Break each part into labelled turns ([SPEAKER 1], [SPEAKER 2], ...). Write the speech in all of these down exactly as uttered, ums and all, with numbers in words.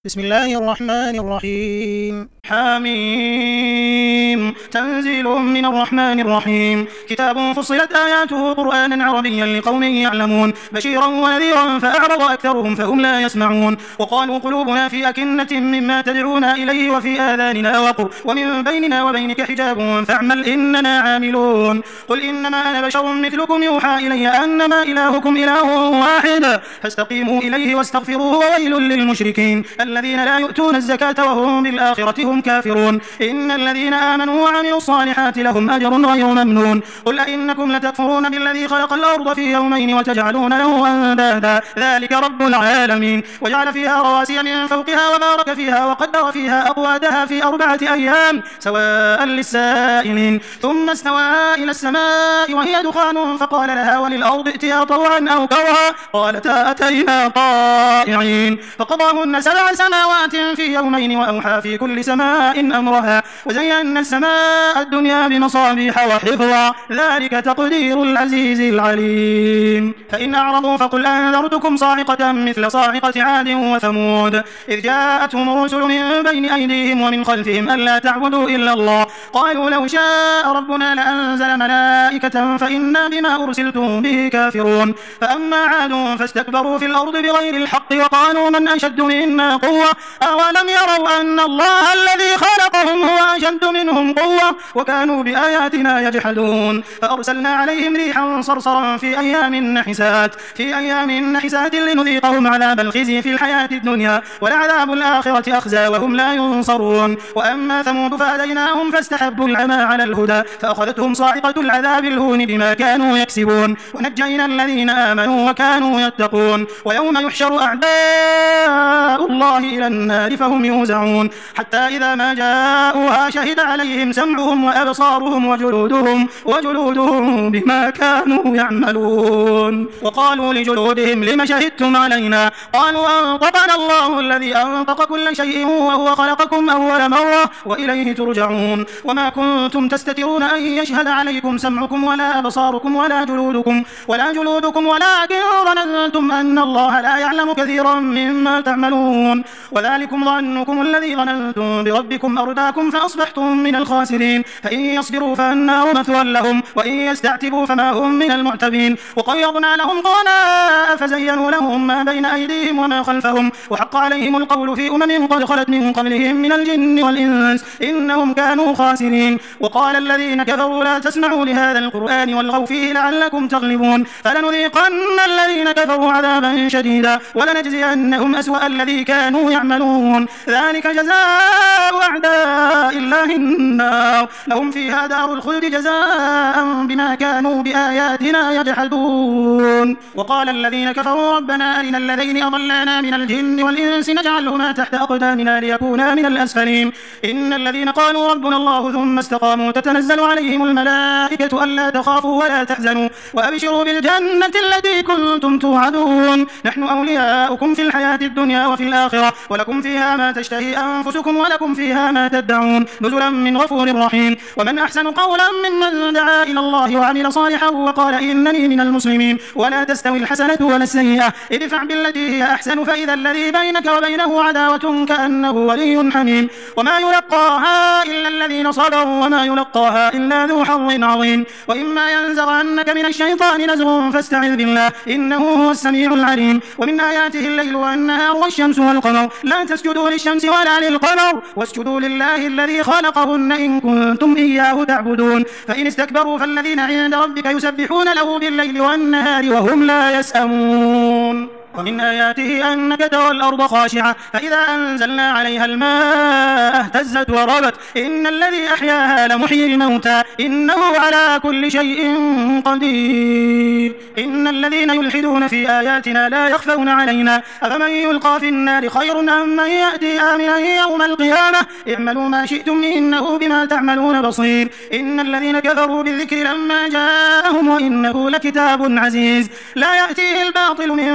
[SPEAKER 1] بسم الله الرحمن الرحيم.
[SPEAKER 2] حميم تنزيل من الرحمن الرحيم. كتاب فصلت آياته قرآنا عربيا لقوم يعلمون بشيرا ونذيرا فأعرض أكثرهم فهم لا يسمعون. وقالوا قلوبنا في أكنة مما تدعونا إليه وفي آذاننا وقر ومن بيننا وبينك حجاب فاعمل إننا عاملون. قل إنما أنا بشر مثلكم يوحى إلي أنما إلهكم إله واحد فاستقيموا إليه واستغفروه وويل للمشركين الذين لا يؤتون الزكاة وهم بالآخرة هم كافرون. إن الذين آمنوا وعملوا الصالحات لهم أجر غير ممنون. قل أئنكم لتكفرون بالذي خلق الأرض في يومين وتجعلون له أندادا ذلك رب العالمين. وجعل فيها رواسي من فوقها وبارك فيها وقدر فيها أقواتها في أربعة أيام سواء للسائلين. ثم استوى إلى السماء وهي دخان فقال لها وللأرض ائتيا طوعا أو كرها قالتا أتينا طائعين. فقضاهن سبع سماوات في يومين وأوحى في كل سماء أمرها وزينا السماء الدنيا بمصابيح وحفظا ذلك تقدير العزيز العليم. فإن أعرضوا فقل أنذرتكم صاعقة مثل صاعقة عاد وثمود إذ جاءتهم الرسل من بين أيديهم ومن خلفهم ألا تعبدوا إلا الله قالوا لو شاء ربنا لأنزل ملائكة فإنا بما أرسلتم به كافرون. فأما عاد فاستكبروا في الأرض بغير الحق وقالوا من أشد منا قوة أولم يروا أن الله الذي خلقهم هو أشد منهم قوة وكانوا بآياتنا يجحدون. فأرسلنا عليهم ريحا صرصرا في أيام نحسات في أيام نحسات لنذيقهم عذاب الخزي في الحياة الدنيا ولعذاب الآخرة أخزى وهم لا ينصرون. وأما ثمود فهديناهم فاستحبوا العمى على الهدى فأخذتهم صاعقة العذاب الهون بما كانوا يكسبون ونجينا الذين آمنوا وكانوا يتقون. ويوم يحشر أعداء الله إلى النار فهم يوزعون حتى إذا ما جاءوها شهد عليهم سمعهم وأبصارهم وجلودهم وجلودهم بما كانوا يعملون. وقالوا لجلودهم لم شهدتم علينا قالوا أنطقنا الله الذي أنطق كل شيء وهو خلقكم أول مرة وإليه ترجعون. وما كنتم تستترون أن يشهد عليكم سمعكم ولا أبصاركم ولا جلودكم ولا جلودكم ولكن ظننتم أن الله لا يعلم كثيرا مما تعملون. وذلكم ظنكم الذي ظننتم بربكم أرداكم فأصبحتم من الخاسرين. فإن يصبروا فالنار مثوى لهم وإن يستعتبوا فما هم من المعتبين. وقيضنا لهم قرناء فزينوا لهم ما بين أيديهم وما خلفهم وحق عليهم القول في أمم قد خلت من قبلهم من الجن والإنس إنهم كانوا خاسرين. وقال الذين كفروا لا تسمعوا لهذا القرآن والغوا فيه لعلكم تغلبون. فلنذيقن الذين كفروا عذابا شديدا ولنجزينهم أسوأ الذي كانوا يعملون ذلك جزاء أعداء الله النار لهم فيها دار الخلد جزاء بما كانوا بآياتنا يجحدون. وقال الذين كفروا ربنا أرنا الذين أضلانا من الجن والإنس نجعلهما تحت أقدامنا ليكونا من الأسفلين. إن الذين قالوا ربنا الله ثم استقاموا تتنزل عليهم الملائكة ألا تخافوا ولا تحزنوا وأبشروا بالجنة التي كنتم توعدون نحن أولياؤكم في الحياة الدنيا وفي الآخرة ولكم فيها ما تشتهي أنفسكم ولكم فيها ما تدعون نزلا من غفور رحيم. ومن أحسن قولا ممن دعا إلى الله وعمل صالحا وقال إنني من المسلمين. ولا تستوي الحسنة ولا السيئة ادفع بالتي هي أحسن فإذا الذي بينك وبينه عداوة كأنه ولي حميم. وما يلقاها إلا الذين صبروا وما يلقاها إلا ذو حظ عظيم. وإما ينزغنك من الشيطان نزغ فاستعذ بالله إنه هو السميع العليم. ومن آياته الليل والنهار والشمس والقمر لا تسجدوا للشمس ولا للقمر واسجدوا لله الذي خلقهن إن كنتم إياه تعبدون. فإن استكبروا فالذين عند ربك يسبحون له بالليل والنهار وهم لا يسأمون. ومن آياته أنك ترى الأرض خاشعة فإذا أنزلنا عليها الماء اهتزت وربت إن الذي أحياها لمحيي الموتى إنه على كل شيء قدير. إن الذين يلحدون في آياتنا لا يخفون علينا أفمن يلقى في النار خير أم من يأتي آمنا يوم القيامة اعملوا ما شئتم إنه بما تعملون بصير. إن الذين كفروا بالذكر لما جاءهم وإنه لكتاب عزيز لا يأتيه الباطل من بين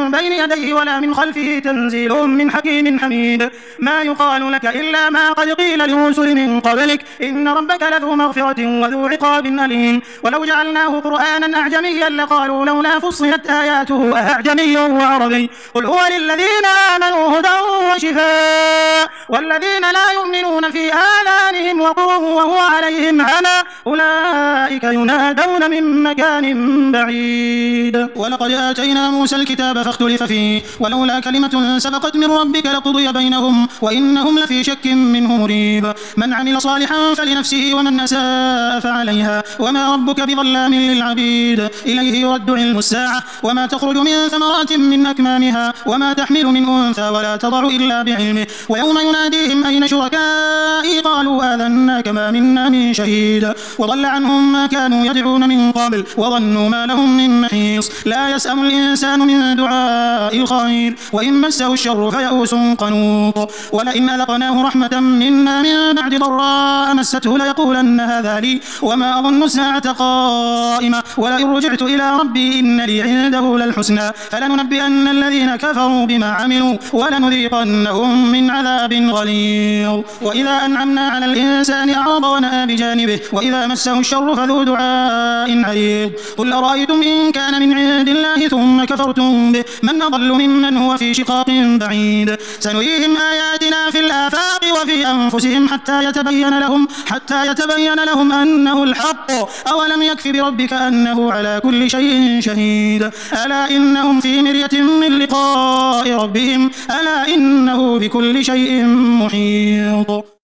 [SPEAKER 2] يديه ولا من خلفه تنزيل من حكيم حميد ما يقال لك إلا ما قد قيل للرسل من قبلك إن ربك لذو مغفرة وذو عقاب أليم ولو جعلناه قرآنا أعجميا لقالوا لولا فصلت آياته أعجمي وعربي قل هو للذين آمنوا هدى وشفاء والذين لا يؤمنون في آذانهم وقر وهو عليهم عمى أولئك ينادون من مكان بعيد ولقد آتينا موسى الكتاب فاختلف فيه ولولا كلمة سبقت من ربك لقضي بينهم وإنهم لفي شك منه مريب من عمل صالحا فلنفسه ومن أساء فعليها وما ربك بظلام للعبيد إليه يرد علم الساعة وما تخرج من ثمرات من أكمامها وما تحمل من أنثى ولا تضع إلا بعلمه ويوم يناديهم أين شركائي قالوا آذناك ما منا من شهيد وضل عنهم ما كانوا يدعون من قبل وظنوا ما لهم من محيص لا يسأم الإنسان من دعاء الخير وإن مسه الشر فيئوس قنوط ولئن أذقناه رحمة منا من بعد ضراء مسته ليقولن هذا لي وما أظن الساعة قائمة ولئن رجعت إلى ربي إن لي عنده للحسنى فلننبئن الذين كفروا بما عملوا ولنذيقنهم من عذاب غليظ وإذا أنعمنا على الإنسان أعرض ونأى بجانبه وإذا مسه الشر فذو دعاء عريض قل أرأيتم إن كان من عند الله ثم كفرتم به من أضل ممن هو في شقاق بعيد سنريهم آياتنا في الآفاق وفي أنفسهم حتى يتبين لهم حتى يتبين لهم أنه الحق أولم يكف بربك أنه على كل شيء شهيد ألا إنهم في مرية من لقاء ربهم ألا إنه بكل شيء محيط